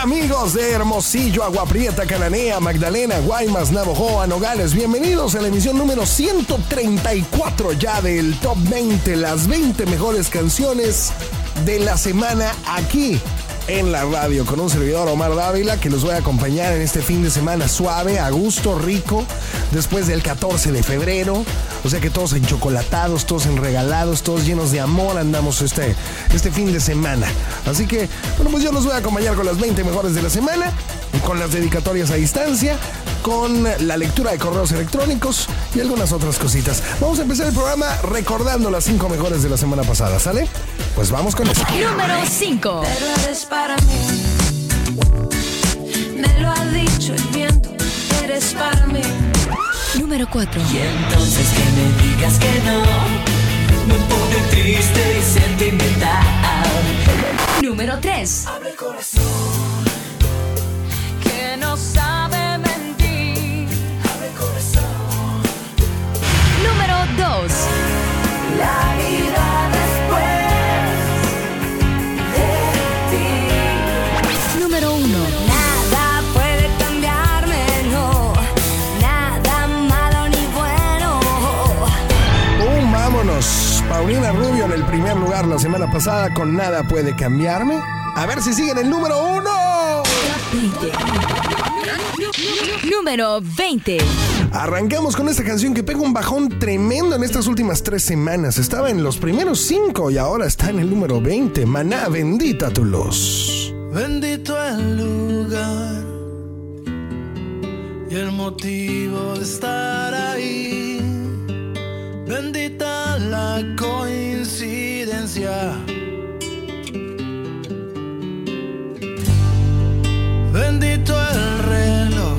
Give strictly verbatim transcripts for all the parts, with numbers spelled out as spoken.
amigos de Hermosillo, Agua Prieta, Cananea, Magdalena, Guaymas, Navojoa, Nogales. Bienvenidos a la emisión número ciento treinta y cuatro ya del Top veinte, las veinte mejores canciones de la semana aquí en la radio, con un servidor Omar Dávila que los voy a acompañar en este fin de semana suave, a gusto, rico, después del catorce de febrero. O sea que todos enchocolatados, todos enregalados, todos llenos de amor andamos este, este fin de semana. Así que, bueno, pues yo los voy a acompañar con las veinte mejores de la semana, con las dedicatorias a distancia, con la lectura de correos electrónicos y algunas otras cositas. Vamos a empezar el programa recordando las cinco mejores de la semana pasada, ¿sale? Pues vamos con eso. Número cinco. Pero eres para mí, me lo ha dicho el viento, eres para mí. Número cuatro. Y entonces que me digas que no, me pone triste y sentimental. Número tres. Abre el corazón, Que no sabe mentir. abre el corazón. Número dos. La vida después de ti. Número uno. Nada puede cambiarme, no. Nada malo ni bueno. ¡Pum! ¡Vámonos! Paulina Rubio en el primer lugar la semana pasada con Nada Puede Cambiarme. A ver si siguen el número uno. Número veinte. Arrancamos con esta canción que pega un bajón tremendo en estas últimas tres semanas. Estaba en los primeros cinco y ahora está en el número veinte. Maná, bendita tu luz. Bendito el lugar y el motivo de estar ahí. Bendita la coincidencia. Bendito el reloj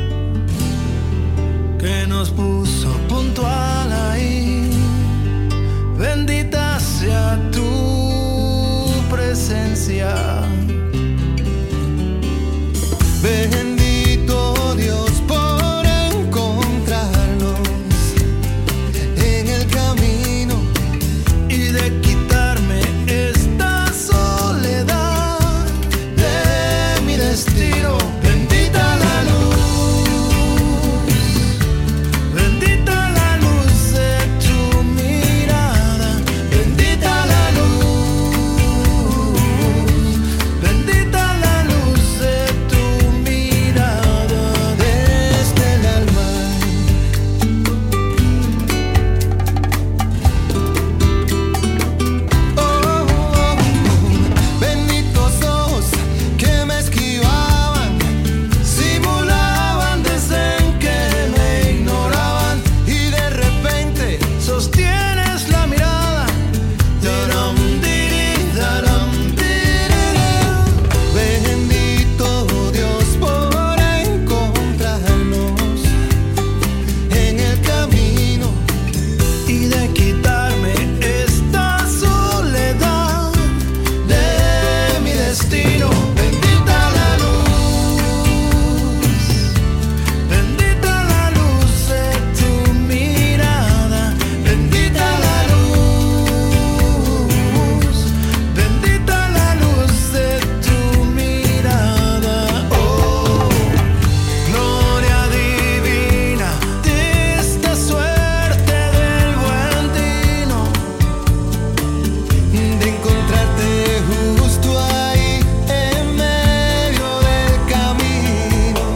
que nos puso puntual ahí. Bendita sea tu presencia. Bendito Dios por encontrarnos en el camino y de quitarme esta soledad de mi destino. Bendita la luz, bendita la luz de tu mirada, bendita la luz, bendita la luz de tu mirada desde el alma. Oh, oh, oh. Benditos ojos que me esquivaban, simulaban, decían que me ignoraban y de repente sostienes la mirada. Daram, diri, daram, diriri. Bendito Dios por encontrarnos en el camino y de quitarme esta soledad de mi destino. Bendita la luz, bendita la luz de tu mirada, bendita la luz, bendita la luz de tu mirada. Oh, gloria divina de esta suerte del buen tino, de encontrarte justo ahí en medio del camino.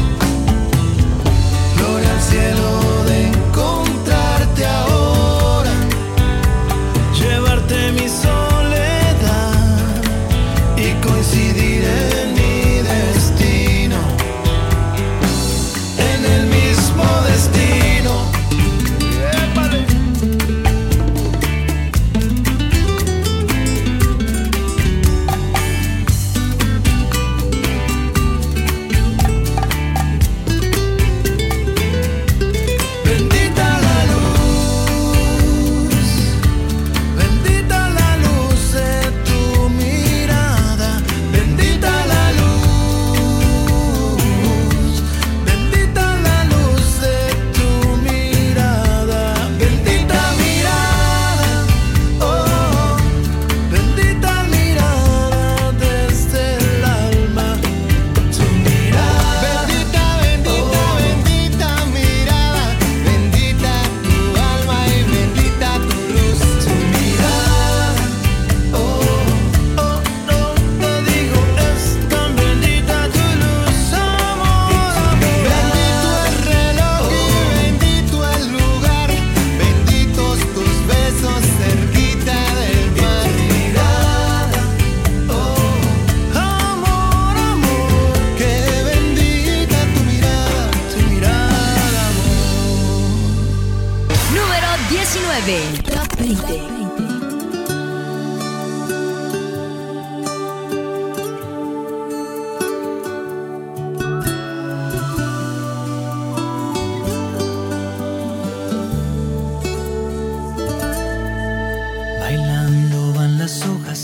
Gloria al cielo de encontrarte ahora, llevarte mi soledad y coincidir en mi destino, en el mismo destino. ¡Épale! Bendita la luz, bendita la luz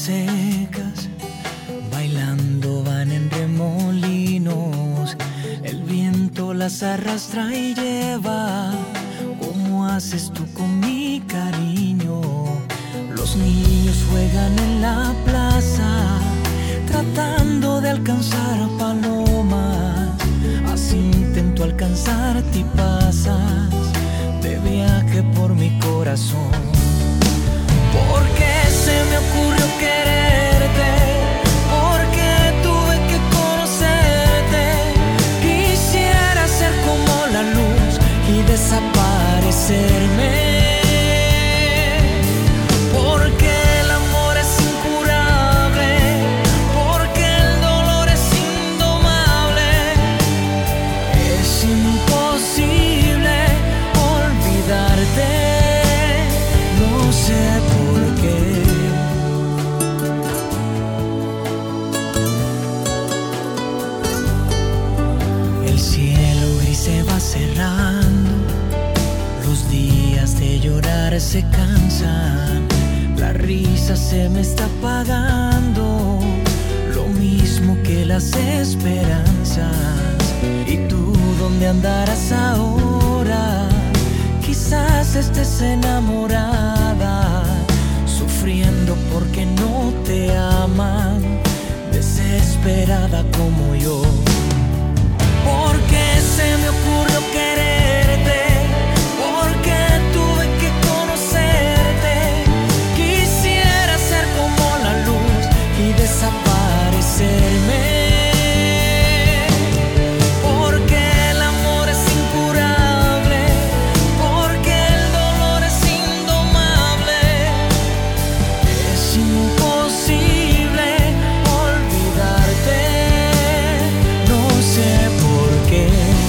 secas, bailando van en remolinos. El viento las arrastra y lleva, como haces tú con mi cariño. Los niños juegan en la plaza, tratando de alcanzar a palomas. Así intento alcanzarte y pasas de viaje por mi corazón. Porque se me ocurrió quererte, porque tuve que conocerte. Quisiera ser como la luz y desaparecerme. Porque el amor es incurable, porque el dolor es indomable. Es imposible olvidarte, no sé por qué. El cielo gris se va cerrando, los días de llorar se cansan, la risa se me está apagando, lo mismo que las esperanzas. ¿Y tú dónde andarás ahora? Quizás estés enamorada, sufriendo porque no te aman, desesperada como yo. Porque se me ocurrió quererte, porque tuve que conocerte. Quisiera ser como la luz y desaparecerme. Porque el amor es incurable, porque el dolor es indomable. Es imposible olvidarte, no sé por qué.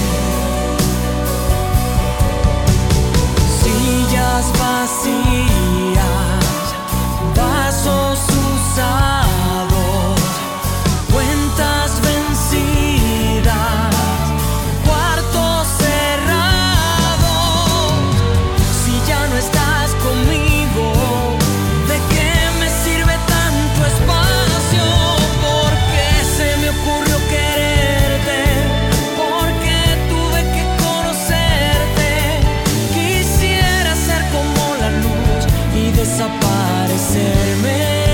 Sillas vacías, vasos usados, cuentas vencidas, cuartos cerrados. Si ya no estás conmigo, ¿de qué me sirve tanto espacio? Porque se me ocurrió quererte, porque tuve que conocerte. Quisiera ser como la luz y desaparecerme.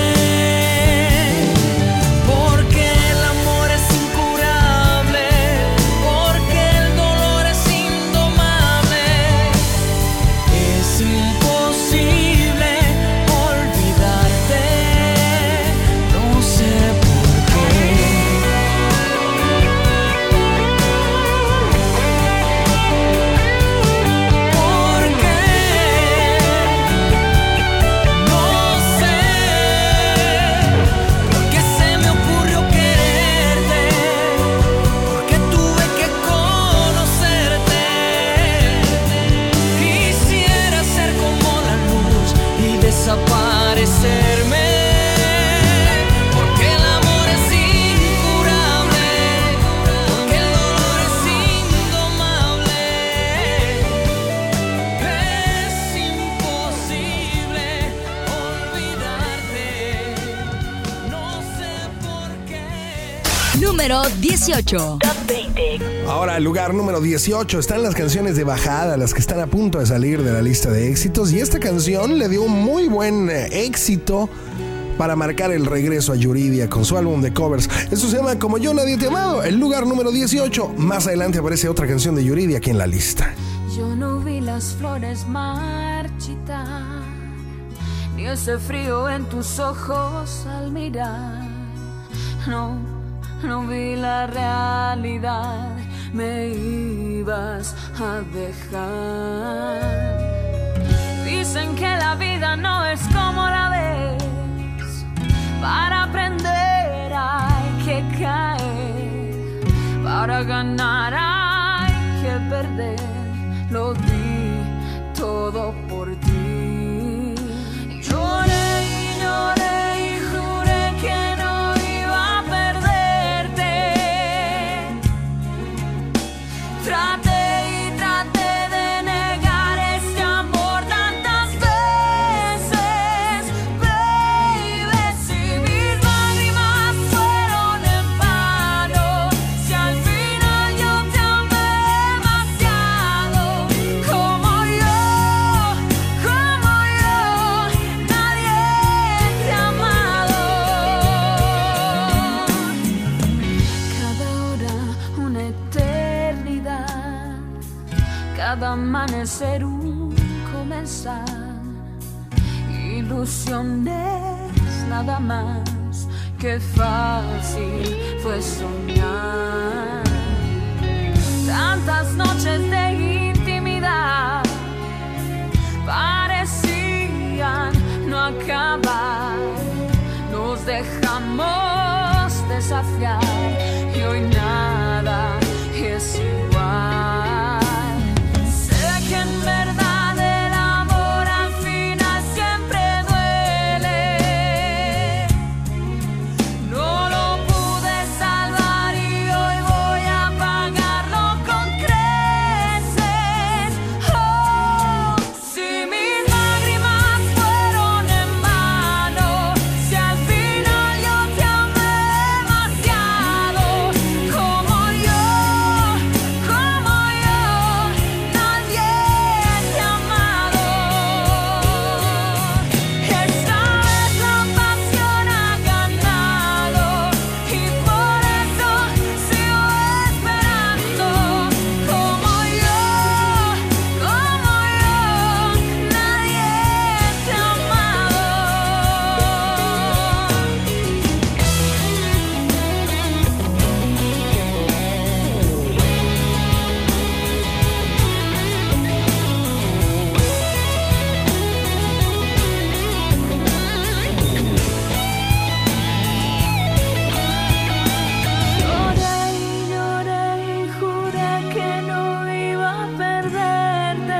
Porque el amor es incurable, porque el dolor es indomable. Es imposible olvidarte, no sé por qué. Porque no sé, porque se me ocurrió quererte, porque tuve que conocerte. Quisiera ser como la luz y desaparecerme. Porque el amor es incurable, porque el dolor es indomable. Es imposible olvidarte, no sé por qué. Número dieciocho. Ahora, el lugar número dieciocho están las canciones de bajada, las que están a punto de salir de la lista de éxitos. Y esta canción le dio un muy buen eh, éxito para marcar el regreso a Yuridia con su álbum de covers. Esto se llama Como Yo Nadie Te Amado, el lugar número dieciocho. Más adelante aparece otra canción de Yuridia aquí en la lista. Yo no vi las flores marchitar, ni ese frío en tus ojos al mirar. No, no vi la realidad, me ibas a dejar. Dicen que la vida no es como la ves, para aprender hay que caer, para ganar hay que perder. Lo di todo por ti. Lloré y lloré y juré que no iba a perderte. Traté y traté de negar este amor tantas veces, baby. Si amanecer un comenzar. Ilusiones nada más, que fácil fue soñar. Tantas noches de intimidad parecían no acabar. Nos dejamos desafiar y hoy nada es igual. Sé que en verdad el amor al final siempre duele. No lo pude salvar y hoy voy a pagarlo con creces. Oh, si mis lágrimas fueron en vano, si al final yo te amé demasiado, como yo, como yo, nadie te ha amado. Esta vez la pasión ha ganado y por eso sigo esperando, como yo, como yo, nadie te ha amado. Lloré y lloré y juré que no iba a perderte.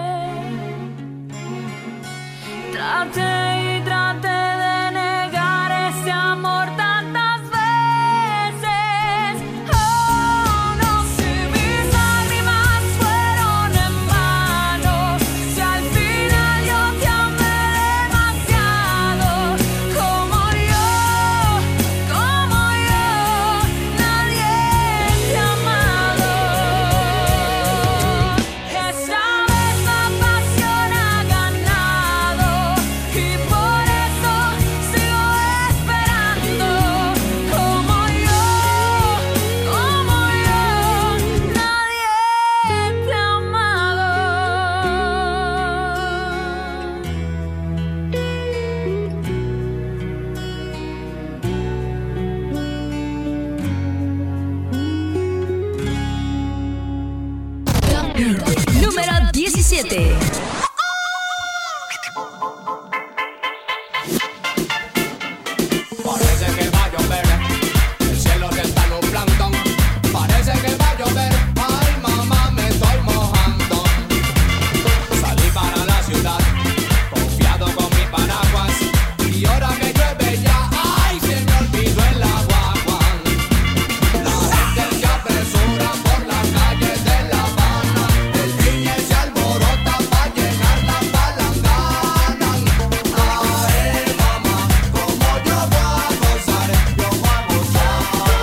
Traté y traté de negar ese amor tantas veces. Oh, no, si mis lágrimas fueron en vano, si al final yo te amé demasiado, como yo, como yo, nadie te ha amado. Esta vez la pasión ha ganado y por eso sigo esperando, como yo, como yo, nadie te ha amado. Número diecisiete. Parece que va a llover, el cielo se está nublando. Parece que va a llover, ay mamá me estoy mojando. Salí para la ciudad, confiado con mi paraguas, y ahora que llueve ya, ay se me olvidó el agua. La gente se apresura por las calles de La Habana, el niño se alborota para llenar la palangana. Ay mamá, como yo voy a gozar, yo voy a gozar.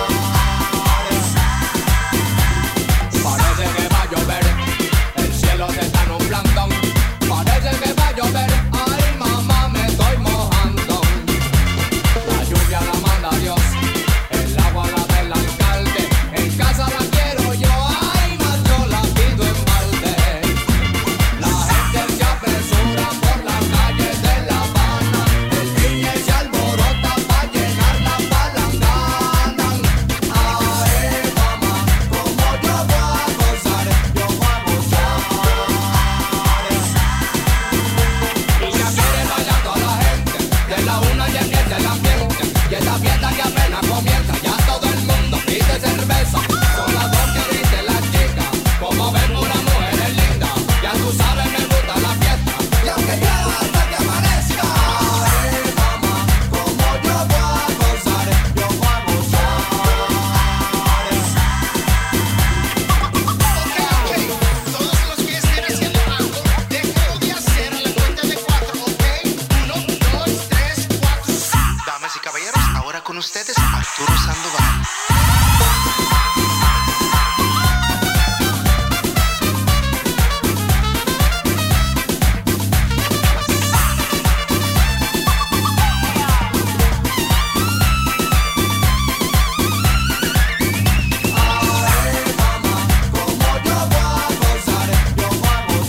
Parece que va a llover, el cielo se está nublando. Parece que va a llover, ay mamá me estoy mojando. La lluvia la manda Dios, el agua la del alcalde. En casa la quiero yo, ay más yo la pido en balde. La gente se apresura por las calles de La Habana, el niño se alborota para llenar la palangana. Ay mamá, como yo voy a gozar, yo voy a gozar. Y ya quiere bailar toda la gente, de la una ya empieza el ambiente, y esta fiesta que apenas comienza, ya todo el mundo pide cerveza. Son las dos que dice la chica, como ven una mujer es linda, ya tú sabes me gusta la fiesta, y aunque llueva hasta que amanezca. Ay mamá, como yo voy a gozar, yo voy a gozar. Todos los que estén haciendo algo, déjenlo de hacer a la cuenta de cuatro, ¿ok? Uno, dos, tres, cuatro. Damas y caballeros, ahora con ustedes Arturo Sandoval. Ay mamá, como yo voy a gozar, yo voy a gozar.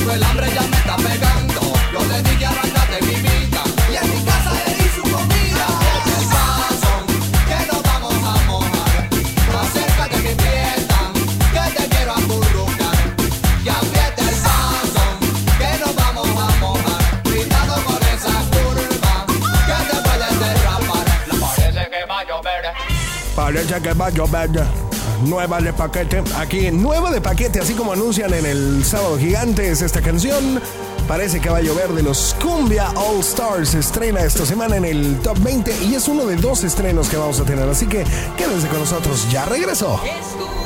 pero el hambre ya me está pegando. Yo le dije arrancate mi vida y en mi casa le di su comida. El paso, que nos vamos a mojar. Acércate mi fiesta, que te quiero acurrucar. Y aprieta el paso, que nos vamos a mojar. Cuidado con esa curva, que te puedes derrapar. Parece que va a llover. Parece que va a llover. Nueva de paquete, aquí nueva de paquete, así como anuncian en el Sábado Gigante, es esta canción. Parece que va a llover de los Cumbia All Stars. Se estrena esta semana en el Top veinte y es uno de dos estrenos que vamos a tener. Así que quédense con nosotros, ya regresó. Escucha.